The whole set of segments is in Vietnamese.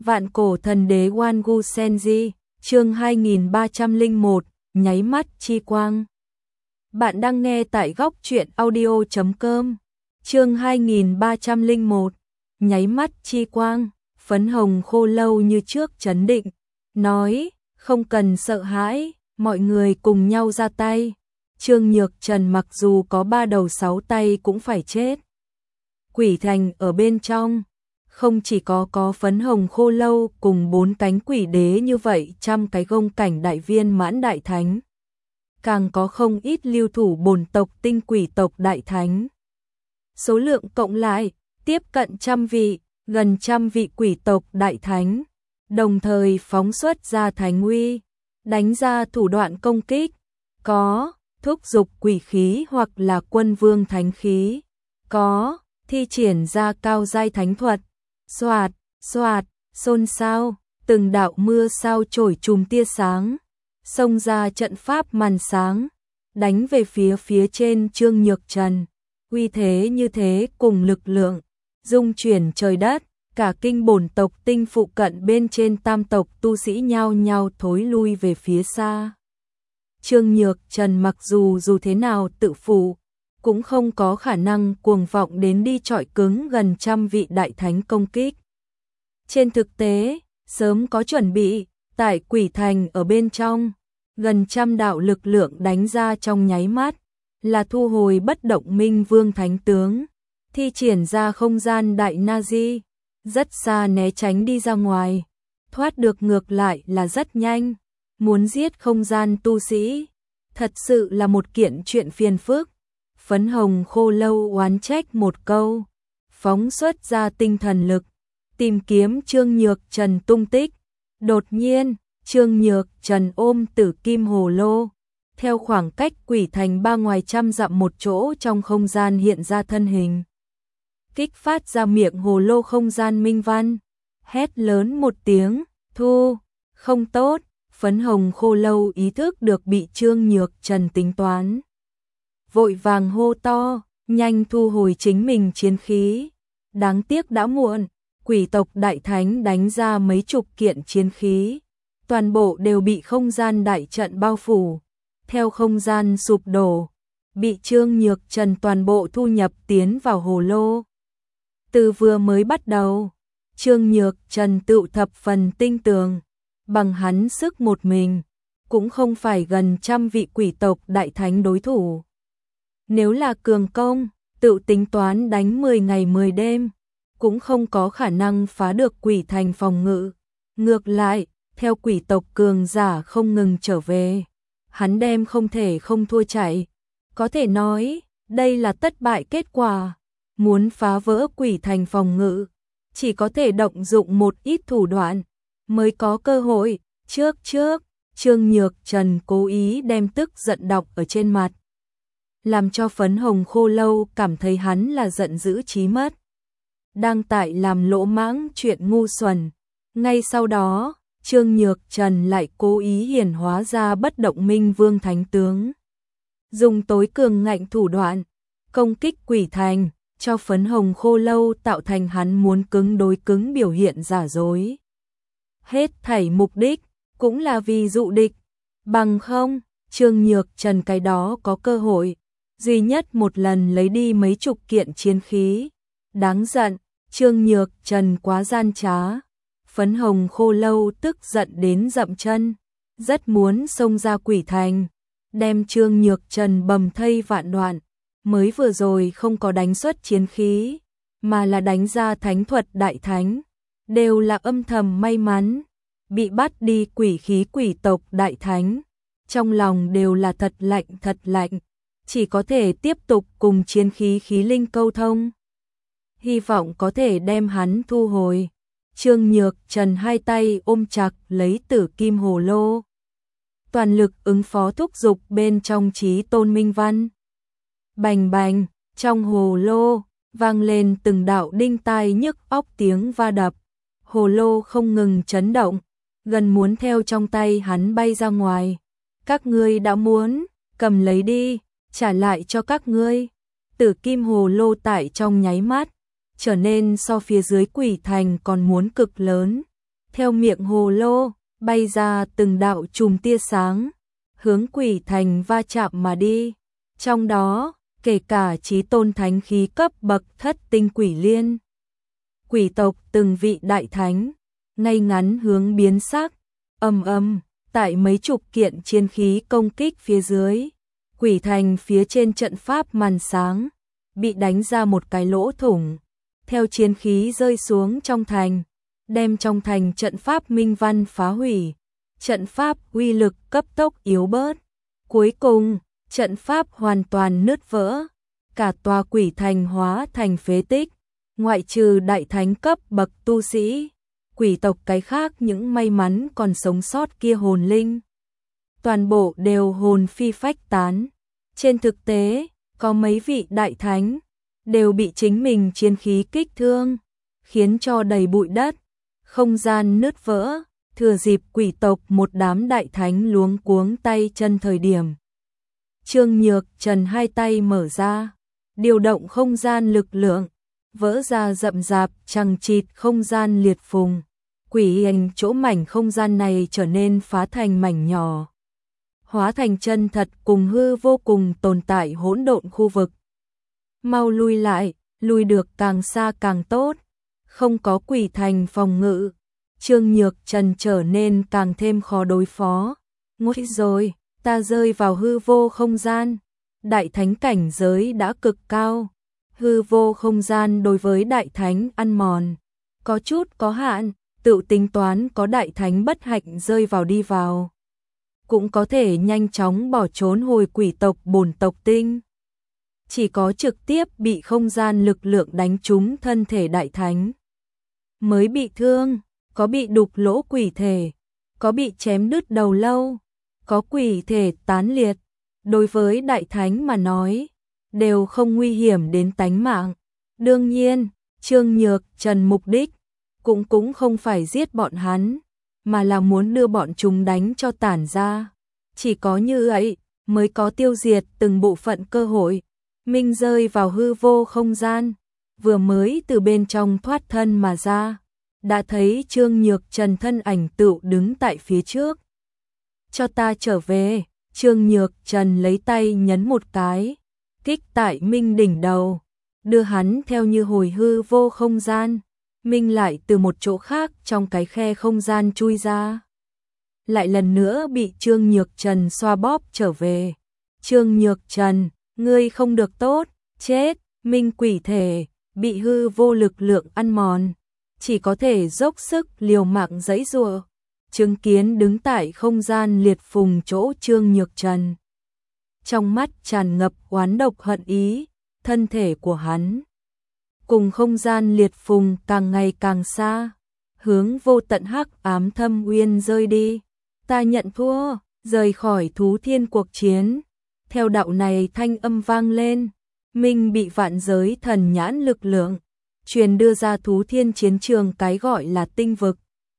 Vạn cổ thần đế Wangu Senji, chương 2301, nháy mắt chi quang. Bạn đang nghe tại góc truyện audio.com. Chương 2301, nháy mắt chi quang. Phấn Hồng Khô Lâu như trước trấn định, nói, không cần sợ hãi, mọi người cùng nhau ra tay. Trương Nhược Trần mặc dù có 3 đầu 6 tay cũng phải chết. Quỷ thành ở bên trong, không chỉ có Phấn Hồng Khô Lâu cùng 4 cánh quỷ đế như vậy, trăm cái gông cảnh đại viên mãn đại thánh. Càng có không ít lưu thủ bổn tộc tinh quỷ tộc đại thánh. Số lượng cộng lại, tiếp cận trăm vị, gần trăm vị quỷ tộc đại thánh, đồng thời phóng xuất ra thánh uy, đánh ra thủ đoạn công kích, có thúc dục quỷ khí hoặc là quân vương thánh khí, có thi triển ra cao giai thánh thuật, xoạt, xoạt, xôn xao, từng đạo mưa sao trổi chùm tia sáng, xông ra trận pháp màn sáng, đánh về phía trên Trương Nhược Trần, uy thế như thế cùng lực lượng, dung chuyển trời đất, cả kinh bổn tộc tinh phụ cận bên trên tam tộc tu sĩ nhao nhao thối lui về phía xa. Trương Nhược Trần mặc dù thế nào tự phụ, cũng không có khả năng cuồng vọng đến đi chọi cứng gần trăm vị đại thánh công kích. Trên thực tế, sớm có chuẩn bị, tại quỷ thành ở bên trong, gần trăm đạo lực lượng đánh ra trong nháy mắt, là thu hồi bất động minh vương thánh tướng, thi triển ra không gian đại Nazi, rất xa né tránh đi ra ngoài, thoát được ngược lại là rất nhanh, muốn giết không gian tu sĩ, thật sự là một kiện chuyện phiền phức. Phấn Hồng Khô Lâu oán trách một câu, phóng xuất ra tinh thần lực, tìm kiếm Trương Nhược Trần tung tích. Đột nhiên, Trương Nhược Trần ôm Tử Kim Hồ Lô, theo khoảng cách quỷ thành 3 ngoài trăm dặm một chỗ trong không gian hiện ra thân hình. Kích phát ra miệng hồ lô không gian minh văn, hét lớn một tiếng, thu, không tốt, Phấn Hồng Khô Lâu ý thức được bị Trương Nhược Trần tính toán. Vội vàng hô to, nhanh thu hồi chính mình chiến khí. Đáng tiếc đã muộn, quỷ tộc đại thánh đánh ra mấy chục kiện chiến khí, toàn bộ đều bị không gian đại trận bao phủ, theo không gian sụp đổ, bị Trương Nhược Trần toàn bộ thu nhập tiến vào hồ lô. Từ vừa mới bắt đầu, Trương Nhược Trần tự thập phần tinh tường, bằng hắn sức một mình, cũng không phải gần trăm vị quỷ tộc đại thánh đối thủ. Nếu là cường công, tự tính toán đánh 10 ngày 10 đêm, cũng không có khả năng phá được quỷ thành phòng ngự. Ngược lại, theo quỷ tộc cường giả không ngừng trở về, hắn đem không thể không thua chạy. Có thể nói, đây là thất bại kết quả. Muốn phá vỡ quỷ thành phòng ngự, chỉ có thể động dụng một ít thủ đoạn, mới có cơ hội. Trước, Trương Nhược Trần cố ý đem tức giận đọc ở trên mặt, làm cho Phấn Hồng Khô Lâu cảm thấy hắn là giận dữ chí mất, đang tại làm lỗ mãng chuyện ngu xuẩn. Ngay sau đó, Trương Nhược Trần lại cố ý hiển hóa ra bất động minh vương thánh tướng, dùng tối cường ngạnh thủ đoạn, công kích quỷ thành, cho Phấn Hồng Khô Lâu tạo thành hắn muốn cứng đối cứng biểu hiện giả dối. Hết thảy mục đích, cũng là vì dụ địch, bằng không, Trương Nhược Trần cái đó có cơ hội, duy nhất một lần lấy đi mấy chục kiện chiến khí. Đáng giận, Trương Nhược Trần quá gian trá. Phấn Hồng Khô Lâu tức giận đến dậm chân, rất muốn xông ra quỷ thành, đem Trương Nhược Trần bầm thây vạn đoạn. Mới vừa rồi không có đánh xuất chiến khí, mà là đánh ra thánh thuật đại thánh, đều là âm thầm may mắn, bị bắt đi quỷ khí quỷ tộc đại thánh, trong lòng đều là thật lạnh, chỉ có thể tiếp tục cùng chiến khí khí linh câu thông, hy vọng có thể đem hắn thu hồi. Trương Nhược Trần hai tay ôm chặt lấy Tử Kim Hồ Lô, toàn lực ứng phó thúc dục bên trong chí tôn minh văn. Bành bành, trong hồ lô, vang lên từng đạo đinh tai nhức óc tiếng va đập. Hồ lô không ngừng chấn động, gần muốn theo trong tay hắn bay ra ngoài. Các ngươi đã muốn, cầm lấy đi, trả lại cho các ngươi. Tử Kim Hồ Lô tại trong nháy mắt, trở nên so phía dưới quỷ thành còn muốn cực lớn. theo miệng hồ lô, bay ra từng đạo chùm tia sáng, hướng quỷ thành va chạm mà đi. Trong đó, kể cả chí tôn thánh khí cấp bậc thất tinh quỷ liên. Quỷ tộc từng vị đại thánh, ngay ngắn hướng biến sắc, tại mấy chục kiện chiến khí công kích phía dưới. Quỷ thành phía trên trận pháp màn sáng, bị đánh ra một cái lỗ thủng, theo chiến khí rơi xuống trong thành, đem trong thành trận pháp minh văn phá hủy, trận pháp uy lực cấp tốc yếu bớt. Cuối cùng, trận pháp hoàn toàn nứt vỡ, cả tòa quỷ thành hóa thành phế tích, ngoại trừ đại thánh cấp bậc tu sĩ, quỷ tộc cái khác những may mắn còn sống sót kia hồn linh. Toàn bộ đều hồn phi phách tán. Trên thực tế, có mấy vị đại thánh đều bị chính mình chiến khí kích thương, khiến cho đầy bụi đất, không gian nứt vỡ. Thừa dịp quỷ tộc một đám đại thánh luống cuống tay chân thời điểm, Trương Nhược Trần hai tay mở ra, điều động không gian lực lượng, vỡ ra rậm rạp chằng chịt không gian liệt phùng. Quỷ ảnh chỗ mảnh không gian này trở nên phá thành mảnh nhỏ, hóa thành chân thật cùng hư vô cùng tồn tại hỗn độn khu vực. Mau lui lại, lui được càng xa càng tốt, không có quỷ thành phòng ngự. Trương Nhược Trần trở nên càng thêm khó đối phó. Ngôi rồi, ta rơi vào hư vô không gian. Đại thánh cảnh giới đã cực cao. Hư vô không gian đối với đại thánh ăn mòn, có chút có hạn, tự tính toán có đại thánh bất hạnh rơi vào đi vào, cũng có thể nhanh chóng bỏ trốn hồi quỷ tộc bổn tộc tinh. Chỉ có trực tiếp bị không gian lực lượng đánh trúng thân thể đại thánh mới bị thương. Có bị đục lỗ quỷ thể, có bị chém đứt đầu lâu, có quỷ thể tán liệt. Đối với đại thánh mà nói, đều không nguy hiểm đến tánh mạng. Đương nhiên, Trương Nhược Trần mục đích cũng không phải giết bọn hắn, mà là muốn đưa bọn chúng đánh cho tản ra. Chỉ có như vậy mới có tiêu diệt từng bộ phận cơ hội. Minh rơi vào hư vô không gian, vừa mới từ bên trong thoát thân mà ra, đã thấy Trương Nhược Trần thân ảnh tựu đứng tại phía trước. Cho ta trở về. Trương Nhược Trần lấy tay nhấn một cái, kích tại Minh đỉnh đầu, đưa hắn theo như hồi hư vô không gian. Minh lại từ một chỗ khác trong cái khe không gian chui ra, lại lần nữa bị Trương Nhược Trần xoa bóp trở về. Trương Nhược Trần, ngươi không được tốt, chết. Minh quỷ thể bị hư vô lực lượng ăn mòn, chỉ có thể dốc sức liều mạng giãy giụa. Chứng kiến đứng tại không gian liệt phùng chỗ Trương Nhược Trần, trong mắt tràn ngập oán độc hận ý. Thân thể của hắn cùng không gian liệt phùng càng ngày càng xa, hướng vô tận hắc ám thâm uyên rơi đi. Ta nhận thua, rời khỏi thú thiên cuộc chiến. Theo đạo này thanh âm vang lên, Minh bị vạn giới thần nhãn lực lượng truyền đưa ra thú thiên chiến trường, cái gọi là tinh vực.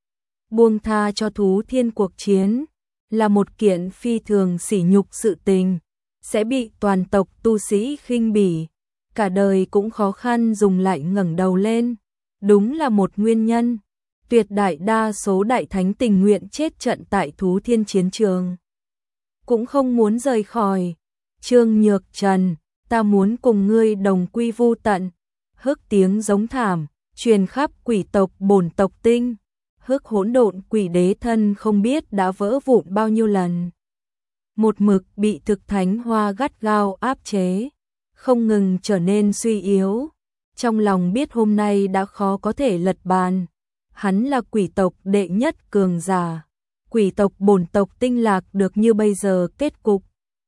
Buông tha cho thú thiên cuộc chiến là một kiện phi thường sỉ nhục sự tình, sẽ bị toàn tộc tu sĩ khinh bỉ, cả đời cũng khó khăn dùng lại ngẩng đầu lên. Đúng là một nguyên nhân, tuyệt đại đa số đại thánh tình nguyện chết trận tại thú thiên chiến trường, cũng không muốn rời khỏi. Trương Nhược Trần, ta muốn cùng ngươi đồng quy vu tận. Hức tiếng giống thảm truyền khắp quỷ tộc bổn tộc tinh. Hức hỗn độn quỷ đế thân không biết đã vỡ vụn bao nhiêu lần, một mực bị thực thánh hoa gắt gao áp chế, không ngừng trở nên suy yếu. Trong lòng biết hôm nay đã khó có thể lật bàn. Hắn là quỷ tộc đệ nhất cường giả, quỷ tộc bổn tộc tinh lạc được như bây giờ kết cục,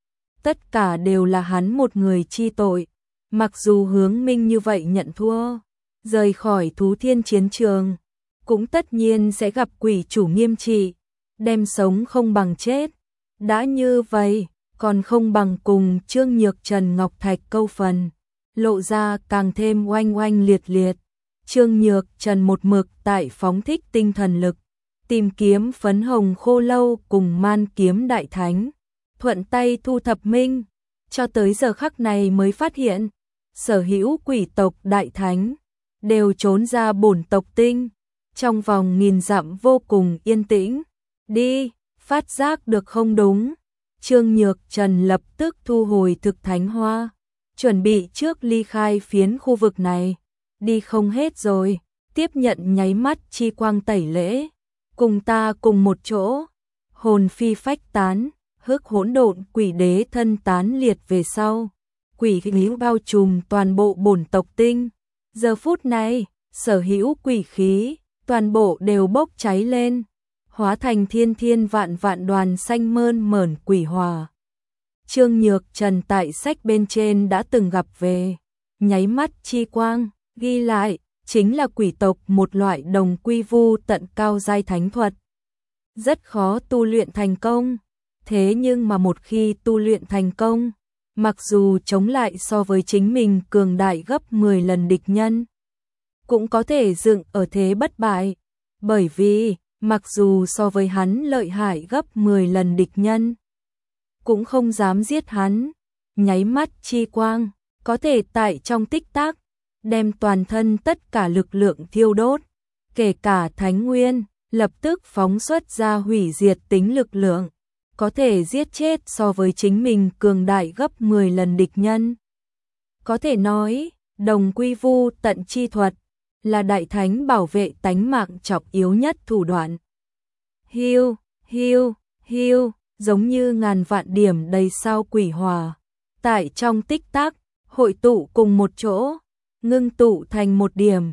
tất cả đều là hắn một người chi tội. Mặc dù hướng Minh như vậy nhận thua, rời khỏi thú thiên chiến trường, cũng tất nhiên sẽ gặp quỷ chủ nghiêm trị, đem sống không bằng chết. Đã như vậy, còn không bằng cùng Trương Nhược Trần ngọc thạch câu phần, lộ ra càng thêm oanh oanh liệt liệt. Trương Nhược Trần một mực tại phóng thích tinh thần lực, tìm kiếm phấn hồng khô lâu cùng man kiếm đại thánh, thuận tay thu thập Minh, cho tới giờ khắc này mới phát hiện, sở hữu quỷ tộc đại thánh đều trốn ra bổn tộc tinh, Trong vòng nghìn dặm vô cùng yên tĩnh. Đi, phát giác được không đúng. Trương Nhược Trần lập tức thu hồi thực thánh hoa, chuẩn bị trước ly khai phiến khu vực này. Đi không hết rồi, tiếp nhận nháy mắt chi quang tẩy lễ. Cùng ta cùng một chỗ, hồn phi phách tán, hức hỗn độn quỷ đế thân tán liệt về sau. Quỷ khí bao trùm toàn bộ bổn tộc tinh. Giờ phút này, sở hữu quỷ khí, toàn bộ đều bốc cháy lên, hóa thành thiên thiên vạn vạn đoàn xanh mơn mởn quỷ hòa. Trương Nhược Trần tại sách bên trên đã từng gặp về, nháy mắt chi quang, ghi lại, chính là quỷ tộc một loại đồng quy vu tận cao giai thánh thuật. Rất khó tu luyện thành công, thế nhưng mà một khi tu luyện thành công, mặc dù chống lại so với chính mình cường đại gấp 10 lần địch nhân, cũng có thể dựng ở thế bất bại, bởi vì mặc dù so với hắn lợi hại gấp 10 lần địch nhân, cũng không dám giết hắn. Nháy mắt chi quang, có thể tại trong tích tắc, đem toàn thân tất cả lực lượng thiêu đốt, kể cả thánh nguyên, lập tức phóng xuất ra hủy diệt tính lực lượng, có thể giết chết so với chính mình cường đại gấp 10 lần địch nhân. Có thể nói, đồng quy vu tận chi thuật, là đại thánh bảo vệ tánh mạng trọng yếu nhất thủ đoạn. Hiu, hiu, hiu, giống như ngàn vạn điểm đầy sao quỷ hòa, tại trong tích tắc, hội tụ cùng một chỗ, ngưng tụ thành một điểm,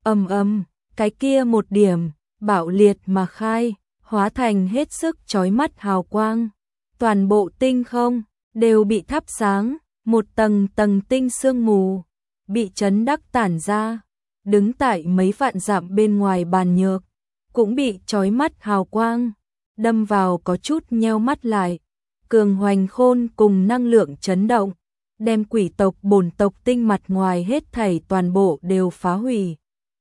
cái kia một điểm, bạo liệt mà khai, hóa thành hết sức chói mắt hào quang. Toàn bộ tinh không, đều bị thắp sáng, một tầng tầng tinh sương mù, bị chấn đắc tản ra. Đứng tại mấy vạn dặm bên ngoài Bàn Nhược, cũng bị chói mắt hào quang, đâm vào có chút nheo mắt lại. Cường hoành khôn cùng năng lượng chấn động, đem quỷ tộc bổn tộc tinh mặt ngoài hết thảy toàn bộ đều phá hủy.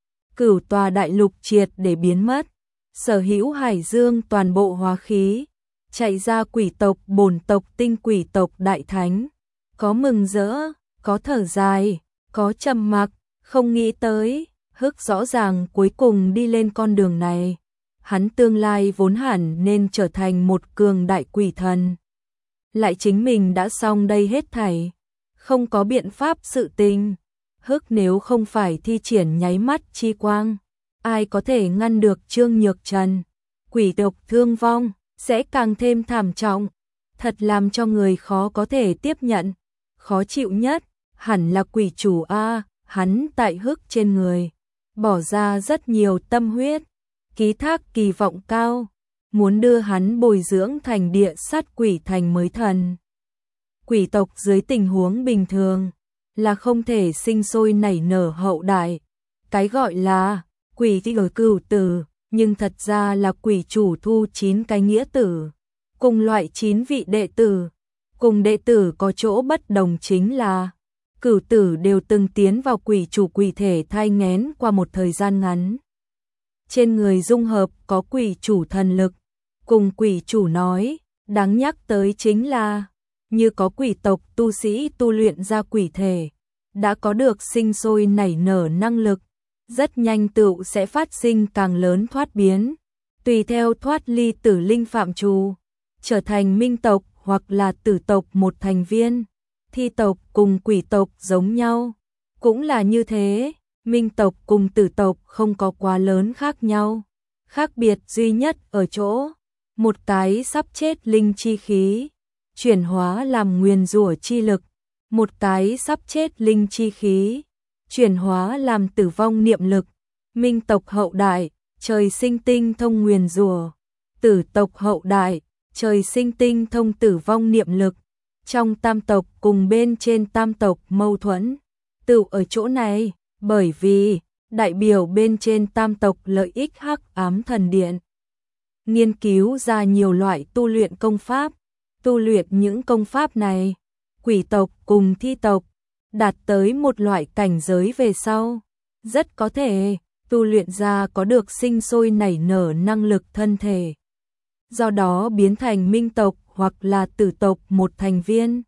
Cửu tòa đại lục triệt để biến mất, sở hữu hải dương toàn bộ hóa khí, chạy ra quỷ tộc bổn tộc tinh quỷ tộc đại thánh. Có mừng rỡ, có thở dài, có trầm mặc, không nghĩ tới, hức rõ ràng cuối cùng đi lên con đường này. Hắn tương lai vốn hẳn nên trở thành một cường đại quỷ thần. Lại chính mình đã xong đây hết thảy, không có biện pháp sự tình. Hức nếu không phải thi triển nháy mắt chi quang, ai có thể ngăn được Trương Nhược Trần? Quỷ tộc thương vong sẽ càng thêm thảm trọng, thật làm cho người khó có thể tiếp nhận. Khó chịu nhất hẳn là quỷ chủ a, hắn tại Hức trên người bỏ ra rất nhiều tâm huyết, ký thác kỳ vọng cao, muốn đưa hắn bồi dưỡng thành địa sát quỷ thành mới thần. Quỷ tộc dưới tình huống bình thường là không thể sinh sôi nảy nở hậu đại. Cái gọi là quỷ thì ở cửu tử, nhưng thật ra là quỷ chủ thu 9 cái nghĩa tử, cùng loại 9 vị đệ tử. Cùng đệ tử có chỗ bất đồng chính là cửu tử đều từng tiến vào quỷ chủ quỷ thể thai nghén qua một thời gian ngắn. Trên người dung hợp có quỷ chủ thần lực, cùng quỷ chủ nói, đáng nhắc tới chính là, như có quỷ tộc tu sĩ tu luyện ra quỷ thể, đã có được sinh sôi nảy nở năng lực, rất nhanh tựu sẽ phát sinh càng lớn thoát biến, tùy theo thoát ly tử linh phạm trù, trở thành minh tộc hoặc là tử tộc một thành viên. Thi tộc cùng quỷ tộc giống nhau, cũng là như thế, minh tộc cùng tử tộc không có quá lớn khác nhau. Khác biệt duy nhất ở chỗ, một cái sắp chết linh chi khí, chuyển hóa làm nguyền rủa chi lực, một cái sắp chết linh chi khí, chuyển hóa làm tử vong niệm lực. Minh tộc hậu đại, trời sinh tinh thông nguyền rủa, tử tộc hậu đại, trời sinh tinh thông tử vong niệm lực. Trong tam tộc cùng bên trên tam tộc mâu thuẫn, tựu ở chỗ này, bởi vì đại biểu bên trên tam tộc lợi ích Hắc Ám Thần Điện. Nghiên cứu ra nhiều loại tu luyện công pháp, tu luyện những công pháp này, quỷ tộc cùng thi tộc, đạt tới một loại cảnh giới về sau, rất có thể tu luyện ra có được sinh sôi nảy nở năng lực thân thể. Do đó biến thành minh tộc hoặc là tử tộc một thành viên.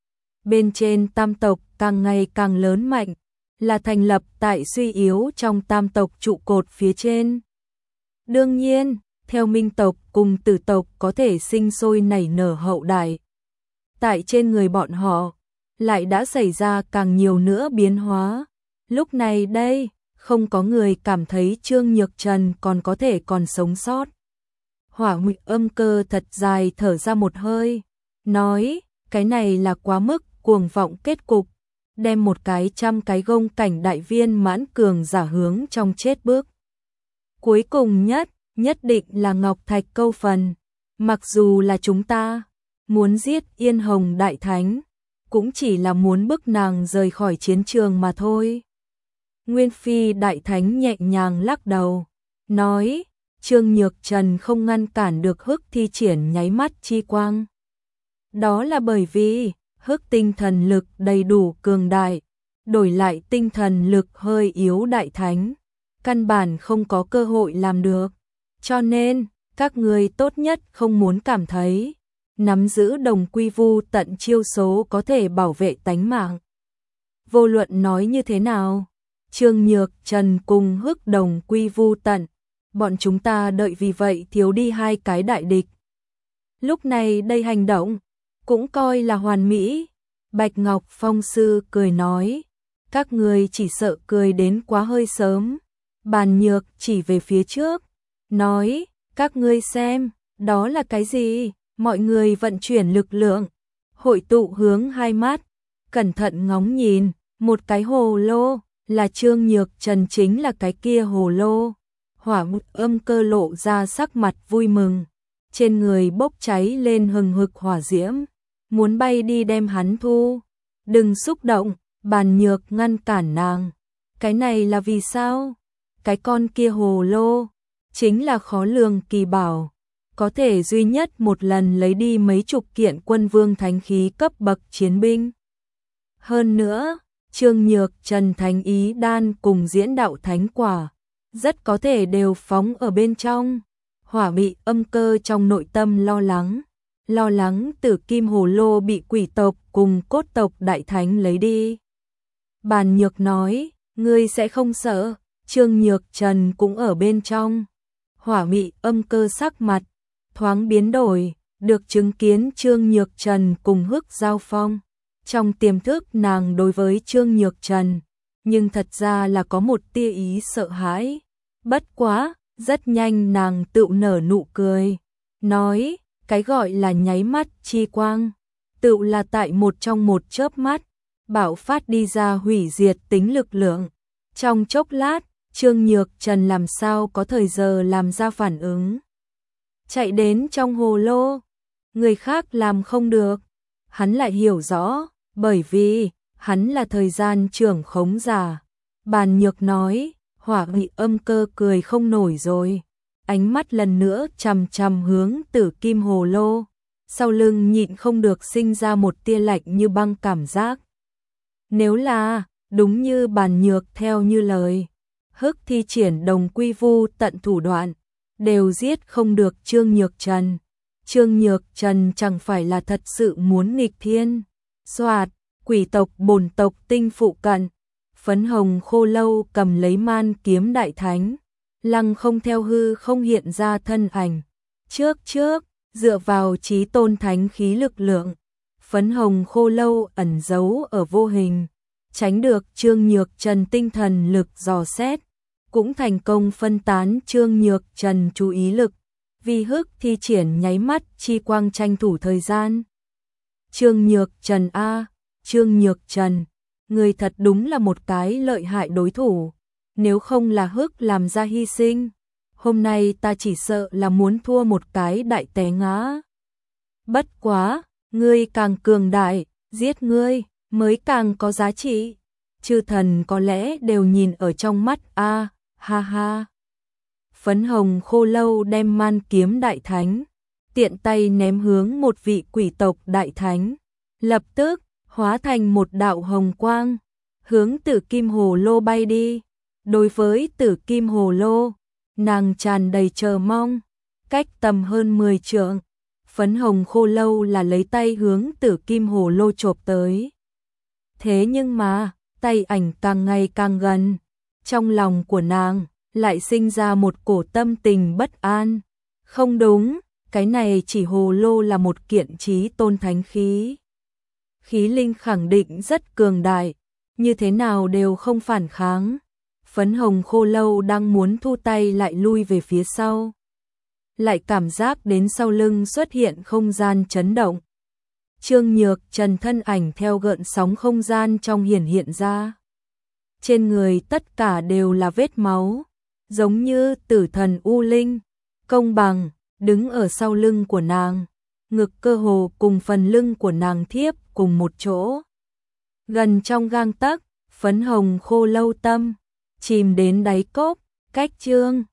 Bên trên tam tộc càng ngày càng lớn mạnh, là thành lập tại suy yếu trong tam tộc trụ cột phía trên, Đương nhiên, theo minh tộc cùng tử tộc có thể sinh sôi nảy nở hậu đại. Tại trên người bọn họ, lại đã xảy ra càng nhiều nữa biến hóa. Lúc này đây, không có người cảm thấy Trương Nhược Trần còn có thể còn sống sót. Hỏa Ngụy Âm Cơ thật dài thở ra một hơi, nói, cái này là quá mức cuồng vọng kết cục, đem một cái trăm cái gông cảnh đại viên mãn cường giả hướng trong chết bước. Cuối cùng nhất định là Ngọc Thạch câu phần, mặc dù là chúng ta muốn giết Yên Hồng Đại Thánh, cũng chỉ là muốn bức nàng rời khỏi chiến trường mà thôi. Nguyên Phi Đại Thánh nhẹ nhàng lắc đầu, nói, Trương Nhược Trần không ngăn cản được Hức thi triển nháy mắt chi quang. Đó là bởi vì Hức tinh thần lực đầy đủ cường đại, đổi lại tinh thần lực hơi yếu Đại Thánh, căn bản không có cơ hội làm được. Cho nên, các người tốt nhất không muốn cảm thấy nắm giữ đồng quy vu tận chiêu số có thể bảo vệ tánh mạng. Vô luận nói như thế nào, Trương Nhược Trần cùng Hức đồng quy vu tận, bọn chúng ta đợi vì vậy thiếu đi hai cái đại địch. Lúc này đây hành động, cũng coi là hoàn mỹ. Bạch Ngọc Phong Sư cười nói, các người chỉ sợ cười đến quá hơi sớm. Bàn Nhược chỉ về phía trước, nói, các ngươi xem, đó là cái gì? Mọi người vận chuyển lực lượng, hội tụ hướng hai mắt, cẩn thận ngóng nhìn, một cái hồ lô, là Trương Nhược Trần chính là cái kia hồ lô. Hỏa Ngụy Âm Cơ lộ ra sắc mặt vui mừng, trên người bốc cháy lên hừng hực hỏa diễm, muốn bay đi đem hắn thu. Đừng xúc động, Bàn Nhược ngăn cản nàng. Cái này là vì sao? Cái con kia hồ lô, chính là khó lường kỳ bảo, có thể duy nhất một lần lấy đi mấy chục kiện quân vương thánh khí cấp bậc chiến binh. Hơn nữa, Trương Nhược Trần thánh ý đan cùng diễn đạo thánh quả, rất có thể đều phóng ở bên trong. Hỏa Ngụy Âm Cơ trong nội tâm lo lắng Tử Kim Hồ Lô bị quỷ tộc cùng cốt tộc đại thánh lấy đi. Bàn Nhược nói, ngươi sẽ không sợ, Trương Nhược Trần cũng ở bên trong. Hỏa Ngụy Âm Cơ sắc mặt thoáng biến đổi, được chứng kiến Trương Nhược Trần cùng Hức giao phong. Trong tiềm thức nàng đối với Trương Nhược Trần, nhưng thật ra là có một tia ý sợ hãi. Bất quá, rất nhanh nàng tự nở nụ cười, nói, cái gọi là nháy mắt chi quang, tự là tại trong một chớp mắt, bạo phát đi ra hủy diệt tính lực lượng. Trong chốc lát, Trương Nhược Trần làm sao có thời giờ làm ra phản ứng. Chạy đến trong hồ lô, người khác làm không được, hắn lại hiểu rõ, bởi vì hắn là thời gian trưởng khống giả. Bàn Nhược nói, Hỏa Ngụy Âm Cơ cười không nổi rồi, ánh mắt lần nữa chằm chằm hướng Tử Kim hồ lô, sau lưng nhịn không được sinh ra một tia lạnh như băng cảm giác. Nếu là đúng như Bàn Nhược theo như lời, Hức thi triển đồng quy vu tận thủ đoạn, đều giết không được Trương Nhược Trần. Trương Nhược Trần chẳng phải là thật sự muốn nghịch thiên. Soạt, quỷ tộc bổn tộc tinh phụ cận, Phấn Hồng Khô Lâu cầm lấy man kiếm đại thánh, lăng không theo hư không hiện ra thân ảnh. Trước, dựa vào chí tôn thánh khí lực lượng, Phấn Hồng Khô Lâu ẩn giấu ở vô hình, tránh được Trương Nhược Trần tinh thần lực dò xét, cũng thành công phân tán Trương Nhược Trần chú ý lực, vì Hức thi triển nháy mắt chi quang tranh thủ thời gian. Trương Nhược Trần a, Trương Nhược Trần, người thật đúng là một cái lợi hại đối thủ, nếu không là Hức làm ra hy sinh, hôm nay ta chỉ sợ là muốn thua một cái đại té ngã. Bất quá, ngươi càng cường đại, giết ngươi mới càng có giá trị. Chư thần có lẽ đều nhìn ở trong mắt a, ha ha. Phấn Hồng Khô Lâu đem man kiếm đại thánh, tiện tay ném hướng một vị quỷ tộc đại thánh, lập tức hóa thành một đạo hồng quang, hướng Tử Kim hồ lô bay đi. Đối với Tử Kim hồ lô, nàng tràn đầy chờ mong, cách tầm hơn 10 trượng, Phấn Hồng Khô Lâu là lấy tay hướng Tử Kim hồ lô chộp tới. Thế nhưng mà, tay ảnh càng ngày càng gần, trong lòng của nàng lại sinh ra một cổ tâm tình bất an. Không đúng, cái này chỉ hồ lô là một kiện trí tôn thánh khí. Khí linh khẳng định rất cường đại, như thế nào đều không phản kháng. Phấn hồng khô lâu đang muốn thu tay lại lui về phía sau. Lại cảm giác đến sau lưng xuất hiện không gian chấn động. Trương Nhược Trần thân ảnh theo gợn sóng không gian trong hiện ra. Trên người tất cả đều là vết máu, giống như tử thần U Linh, công bằng, đứng ở sau lưng của nàng, ngực cơ hồ cùng phần lưng của nàng thiếp cùng một chỗ. Gần trong gang tấc, phấn hồng khô lâu tâm, chìm đến đáy cốc, cách Trương